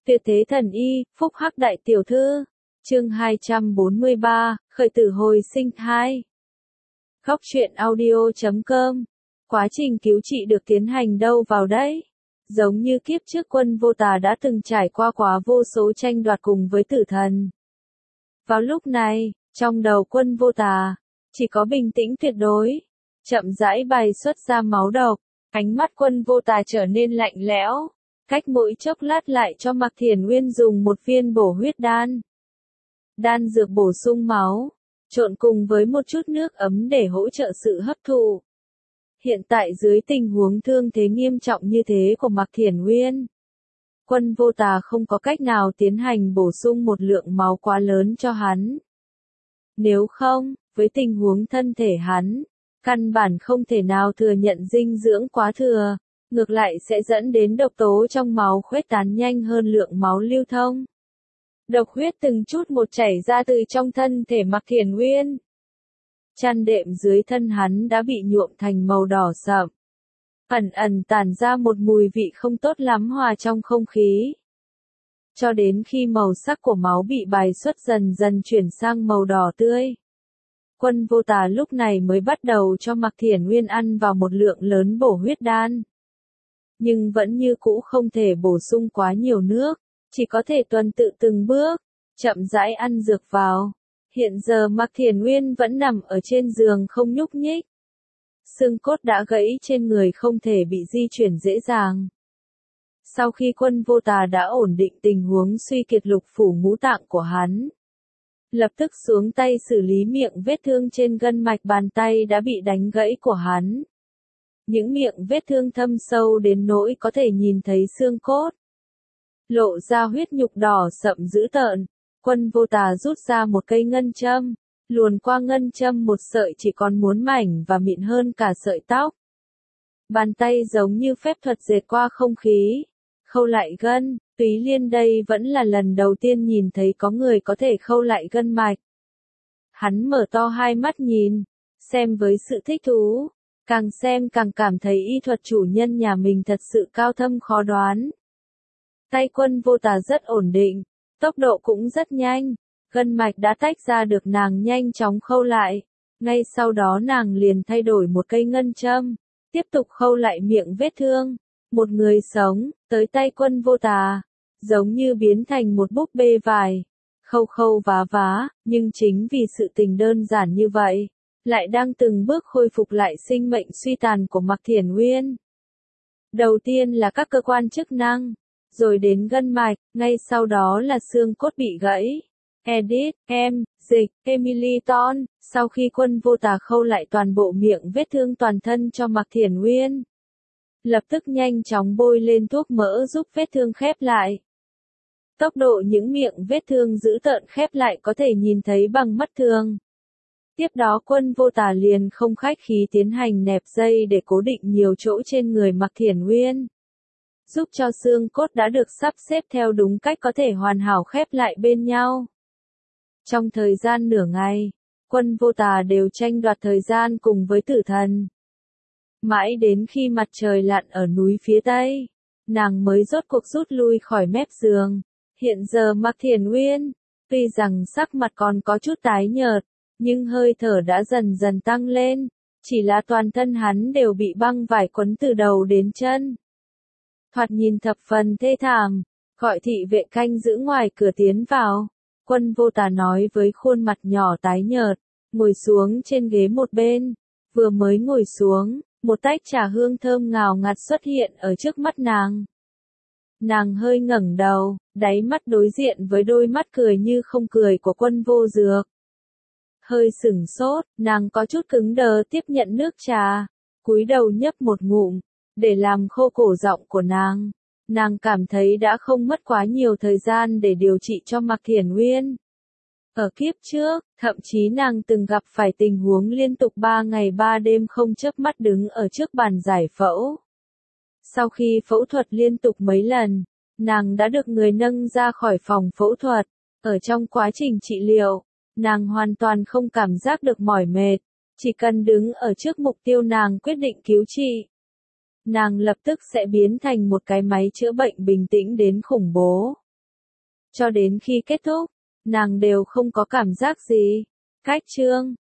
Tuyệt thế thần y, phúc hắc đại tiểu thư. Chương 243, khởi tử hồi sinh 2. Góc truyện audio.com. Quá trình cứu trị được tiến hành đâu vào đấy? Giống như kiếp trước Quân Vô Tà đã từng trải qua quá vô số tranh đoạt cùng với tử thần. Vào lúc này, trong đầu Quân Vô Tà, chỉ có bình tĩnh tuyệt đối. Chậm rãi bài xuất ra máu độc, ánh mắt Quân Vô Tà trở nên lạnh lẽo. Cách mỗi chốc lát lại cho Mạc Thiển Uyên dùng một viên bổ huyết đan. Đan dược bổ sung máu, trộn cùng với một chút nước ấm để hỗ trợ sự hấp thụ. Hiện tại dưới tình huống thương thế nghiêm trọng như thế của Mạc Thiển Uyên, Quân Vô Tà không có cách nào tiến hành bổ sung một lượng máu quá lớn cho hắn. Nếu không, với tình huống thân thể hắn, căn bản không thể nào thừa nhận dinh dưỡng quá thừa. Ngược lại sẽ dẫn đến độc tố trong máu khuếch tán nhanh hơn lượng máu lưu thông. Độc huyết từng chút một chảy ra từ trong thân thể Mạc Thiển Uyên. Chăn đệm dưới thân hắn đã bị nhuộm thành màu đỏ sậm. Ẩn ẩn tản ra một mùi vị không tốt lắm hòa trong không khí. Cho đến khi màu sắc của máu bị bài xuất dần dần chuyển sang màu đỏ tươi. Quân Vô Tà lúc này mới bắt đầu cho Mạc Thiển Uyên ăn vào một lượng lớn bổ huyết đan. Nhưng vẫn như cũ không thể bổ sung quá nhiều nước, chỉ có thể tuần tự từng bước, chậm rãi ăn dược vào. Hiện giờ Mạc Thiển Uyên vẫn nằm ở trên giường không nhúc nhích. Xương cốt đã gãy trên người không thể bị di chuyển dễ dàng. Sau khi Quân Vô Tà đã ổn định tình huống suy kiệt lục phủ ngũ tạng của hắn, lập tức xuống tay xử lý miệng vết thương trên gân mạch bàn tay đã bị đánh gãy của hắn. Những miệng vết thương thâm sâu đến nỗi có thể nhìn thấy xương cốt. Lộ ra huyết nhục đỏ sậm dữ tợn, Quân Vô Tà rút ra một cây ngân châm, luồn qua ngân châm một sợi chỉ còn muốn mảnh và mịn hơn cả sợi tóc. Bàn tay giống như phép thuật dệt qua không khí, khâu lại gân. Túy Liên đây vẫn là lần đầu tiên nhìn thấy có người có thể khâu lại gân mạch. Hắn mở to hai mắt nhìn, xem với sự thích thú. Càng xem càng cảm thấy y thuật chủ nhân nhà mình thật sự cao thâm khó đoán. Tay Quân Vô Tà rất ổn định, tốc độ cũng rất nhanh, gân mạch đã tách ra được nàng nhanh chóng khâu lại. Ngay sau đó nàng liền thay đổi một cây ngân châm, tiếp tục khâu lại miệng vết thương. Một người sống, tới tay Quân Vô Tà, giống như biến thành một búp bê vải, khâu khâu vá, nhưng chính vì sự tình đơn giản như vậy, lại đang từng bước khôi phục lại sinh mệnh suy tàn của Mạc Thiển Uyên. Đầu tiên là các cơ quan chức năng, rồi đến gân mạch, ngay sau đó là xương cốt bị gãy. Edit, dịch, Emily Ton, sau khi Quân Vô Tà khâu lại toàn bộ miệng vết thương toàn thân cho Mạc Thiển Uyên, lập tức nhanh chóng bôi lên thuốc mỡ giúp vết thương khép lại. Tốc độ những miệng vết thương dữ tợn khép lại có thể nhìn thấy bằng mắt thường. Tiếp đó Quân Vô Tà liền không khách khí tiến hành nẹp dây để cố định nhiều chỗ trên người Mạc Thiển Uyên, giúp cho xương cốt đã được sắp xếp theo đúng cách có thể hoàn hảo khép lại bên nhau. Trong thời gian nửa ngày, Quân Vô Tà đều tranh đoạt thời gian cùng với tử thần. Mãi đến khi mặt trời lặn ở núi phía tây, nàng mới rốt cuộc rút lui khỏi mép giường. Hiện giờ Mạc Thiển Uyên, tuy rằng sắc mặt còn có chút tái nhợt, nhưng hơi thở đã dần dần tăng lên, chỉ là toàn thân hắn đều bị băng vải quấn từ đầu đến chân. Thoạt nhìn thập phần thê thảm, gọi thị vệ canh giữ ngoài cửa tiến vào. Quân Vô Tà nói với khuôn mặt nhỏ tái nhợt, ngồi xuống trên ghế một bên. Vừa mới ngồi xuống, một tách trà hương thơm ngào ngạt xuất hiện ở trước mắt nàng. Nàng hơi ngẩng đầu, đáy mắt đối diện với đôi mắt cười như không cười của Quân Vô Dược. Hơi sửng sốt, nàng có chút cứng đờ tiếp nhận nước trà, cúi đầu nhấp một ngụm, để làm khô cổ giọng của nàng. Nàng cảm thấy đã không mất quá nhiều thời gian để điều trị cho Mạc Thiển Uyên. Ở kiếp trước, thậm chí nàng từng gặp phải tình huống liên tục 3 ngày 3 đêm không chớp mắt đứng ở trước bàn giải phẫu. Sau khi phẫu thuật liên tục mấy lần, nàng đã được người nâng ra khỏi phòng phẫu thuật. Ở trong quá trình trị liệu, nàng hoàn toàn không cảm giác được mỏi mệt, chỉ cần đứng ở trước mục tiêu nàng quyết định cứu trị. Nàng lập tức sẽ biến thành một cái máy chữa bệnh bình tĩnh đến khủng bố. Cho đến khi kết thúc, nàng đều không có cảm giác gì. Cách chương